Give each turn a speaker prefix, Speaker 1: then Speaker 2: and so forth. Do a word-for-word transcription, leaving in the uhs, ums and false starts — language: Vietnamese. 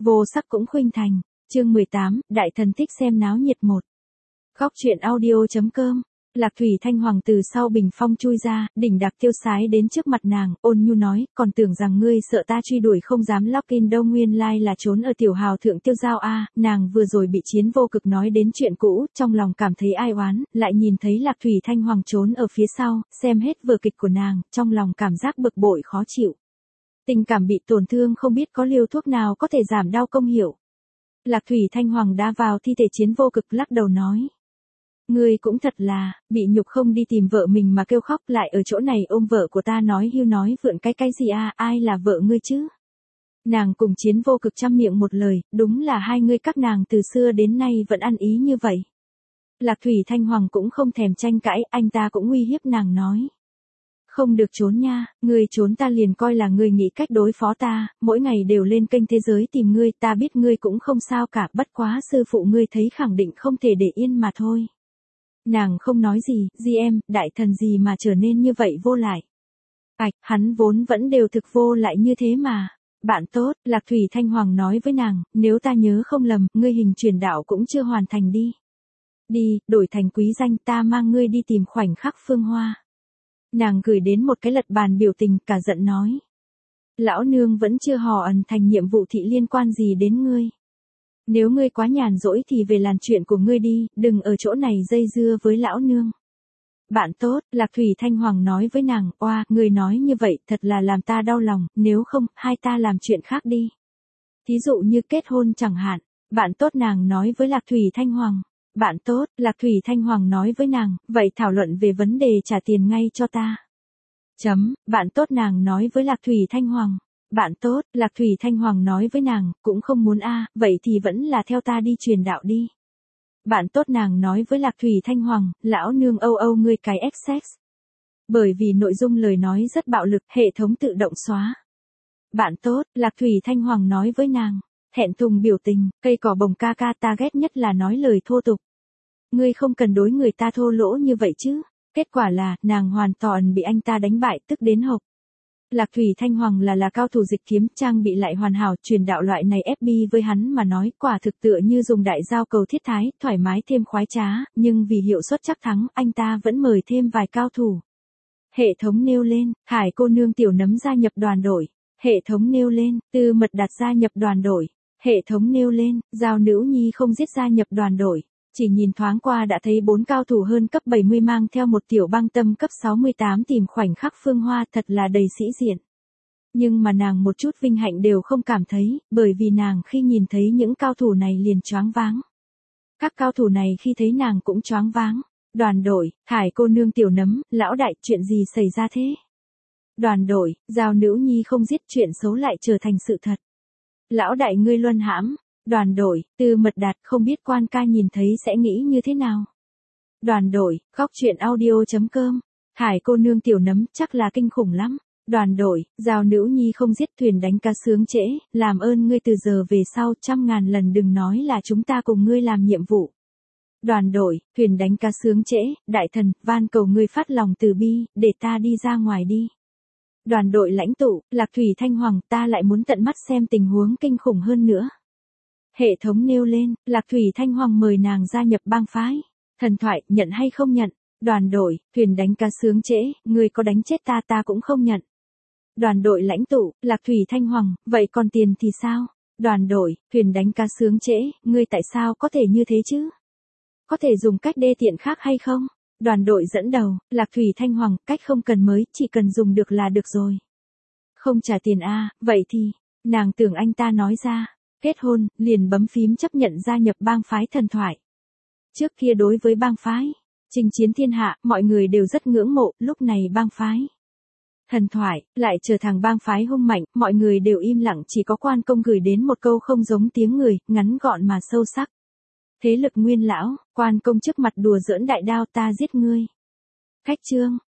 Speaker 1: Vô sắc cũng khuynh thành. Chương mười tám, đại thần thích xem náo nhiệt một. Góc truyện audio.com. Lạc Thủy Thanh Hoàng từ sau bình phong chui ra, đỉnh đạc tiêu sái đến trước mặt nàng, ôn nhu nói, còn tưởng rằng ngươi sợ ta truy đuổi không dám lock in đâu, nguyên lai là trốn ở tiểu hào thượng tiêu giao a. Nàng vừa rồi bị Chiến Vô Cực nói đến chuyện cũ, trong lòng cảm thấy ai oán, lại nhìn thấy Lạc Thủy Thanh Hoàng trốn ở phía sau, xem hết vở kịch của nàng, trong lòng cảm giác bực bội khó chịu. Tình cảm bị tổn thương không biết có liều thuốc nào có thể giảm đau công hiệu. Lạc Thủy Thanh Hoàng đá vào thi thể Chiến Vô Cực, lắc đầu nói. Ngươi cũng thật là, bị nhục không đi tìm vợ mình mà kêu khóc, lại ở chỗ này ôm vợ của ta nói hưu nói vượn cái cái gì à, ai là vợ ngươi chứ? Nàng cùng Chiến Vô Cực trăm miệng một lời, đúng là hai ngươi các nàng từ xưa đến nay vẫn ăn ý như vậy. Lạc Thủy Thanh Hoàng cũng không thèm tranh cãi, anh ta cũng uy hiếp nàng nói. Không được trốn nha, ngươi trốn ta liền coi là ngươi nghĩ cách đối phó ta, mỗi ngày đều lên kênh thế giới tìm ngươi, ta biết ngươi cũng không sao cả, bất quá sư phụ ngươi thấy khẳng định không thể để yên mà thôi. Nàng không nói gì, di em, đại thần gì mà trở nên như vậy vô lại. Ảch, hắn vốn vẫn đều thực vô lại như thế mà. Bạn tốt, Lạc Thủy Thanh Hoàng nói với nàng, nếu ta nhớ không lầm, ngươi hình truyền đạo cũng chưa hoàn thành đi. Đi, đổi thành quý danh, ta mang ngươi đi tìm khoảnh khắc phương hoa. Nàng gửi đến một cái lật bàn biểu tình, cả giận nói. Lão nương vẫn chưa hò ẩn thành nhiệm vụ thị liên quan gì đến ngươi. Nếu ngươi quá nhàn rỗi thì về làm chuyện của ngươi đi, đừng ở chỗ này dây dưa với lão nương. Bạn tốt, Lạc Thủy Thanh Hoàng nói với nàng, oa, ngươi nói như vậy thật là làm ta đau lòng, nếu không, hai ta làm chuyện khác đi. Thí dụ như kết hôn chẳng hạn, bạn tốt nàng nói với Lạc Thủy Thanh Hoàng. Bạn tốt, Lạc Thủy Thanh Hoàng nói với nàng, vậy thảo luận về vấn đề trả tiền ngay cho ta. Chấm, bạn tốt nàng nói với Lạc Thủy Thanh Hoàng. Bạn tốt, Lạc Thủy Thanh Hoàng nói với nàng, cũng không muốn a, vậy thì vẫn là theo ta đi truyền đạo đi. Bạn tốt nàng nói với Lạc Thủy Thanh Hoàng, lão nương âu âu ngươi cái X-Sex. Bởi vì nội dung lời nói rất bạo lực, hệ thống tự động xóa. Bạn tốt, Lạc Thủy Thanh Hoàng nói với nàng, thẹn thùng biểu tình, cây cỏ bồng ca ca ta ghét nhất là nói lời thô tục. Ngươi không cần đối người ta thô lỗ như vậy chứ. Kết quả là, nàng hoàn toàn bị anh ta đánh bại, tức đến hộc. Lạc Thủy Thanh Hoàng là là cao thủ dịch kiếm, trang bị lại hoàn hảo, truyền đạo loại này ép bê với hắn mà nói quả thực tựa như dùng đại giao cầu thiết thái, thoải mái thêm khoái trá, nhưng vì hiệu suất chắc thắng, anh ta vẫn mời thêm vài cao thủ. Hệ thống nêu lên, Hải cô nương tiểu nấm gia nhập đoàn đội. Hệ thống nêu lên, Tư Mật Đạt gia nhập đoàn đội. Hệ thống nêu lên, Giao Nữ Nhi không giết gia nhập đoàn đội. Chỉ nhìn thoáng qua đã thấy bốn cao thủ hơn cấp bảy mươi mang theo một tiểu băng tâm cấp sáu mươi tám tìm khoảnh khắc phương hoa, thật là đầy sĩ diện. Nhưng mà nàng một chút vinh hạnh đều không cảm thấy, bởi vì nàng khi nhìn thấy những cao thủ này liền choáng váng. Các cao thủ này khi thấy nàng cũng choáng váng. Đoàn đội, Hải cô nương tiểu nấm, lão đại, chuyện gì xảy ra thế? Đoàn đội, Giao Nữ Nhi không giết, chuyện xấu lại trở thành sự thật. Lão đại ngươi luân hãm. Đoàn đội, Tư Mật Đạt, không biết quan ca nhìn thấy sẽ nghĩ như thế nào. Đoàn đội, góc truyện audio.com. Hải cô nương tiểu nấm, chắc là kinh khủng lắm. Đoàn đội, Giao Nữ Nhi không giết, thuyền đánh cá sướng trễ, làm ơn ngươi từ giờ về sau trăm ngàn lần đừng nói là chúng ta cùng ngươi làm nhiệm vụ. Đoàn đội, thuyền đánh cá sướng trễ, đại thần, van cầu ngươi phát lòng từ bi, để ta đi ra ngoài đi. Đoàn đội lãnh tụ, Lạc Thủy Thanh Hoàng, ta lại muốn tận mắt xem tình huống kinh khủng hơn nữa. Hệ thống nêu lên, Lạc Thủy Thanh Hoàng mời nàng gia nhập bang phái. Thần thoại, nhận hay không nhận? Đoàn đội, thuyền đánh cá sướng trễ, ngươi có đánh chết ta ta cũng không nhận. Đoàn đội lãnh tụ, Lạc Thủy Thanh Hoàng, vậy còn tiền thì sao? Đoàn đội, thuyền đánh cá sướng trễ, ngươi tại sao có thể như thế chứ? Có thể dùng cách đê tiện khác hay không? Đoàn đội dẫn đầu, Lạc Thủy Thanh Hoàng, cách không cần mới, chỉ cần dùng được là được rồi. Không trả tiền a, à, vậy thì, nàng tưởng anh ta nói ra. Kết hôn, liền bấm phím chấp nhận gia nhập bang phái thần thoại. Trước kia đối với bang phái, chinh chiến thiên hạ, mọi người đều rất ngưỡng mộ, lúc này bang phái. Thần thoại, lại trở thành bang phái hung mạnh, mọi người đều im lặng, chỉ có quan công gửi đến một câu không giống tiếng người, ngắn gọn mà sâu sắc. Thế lực nguyên lão, quan công trước mặt đùa giỡn đại đao ta giết ngươi. Khách chương,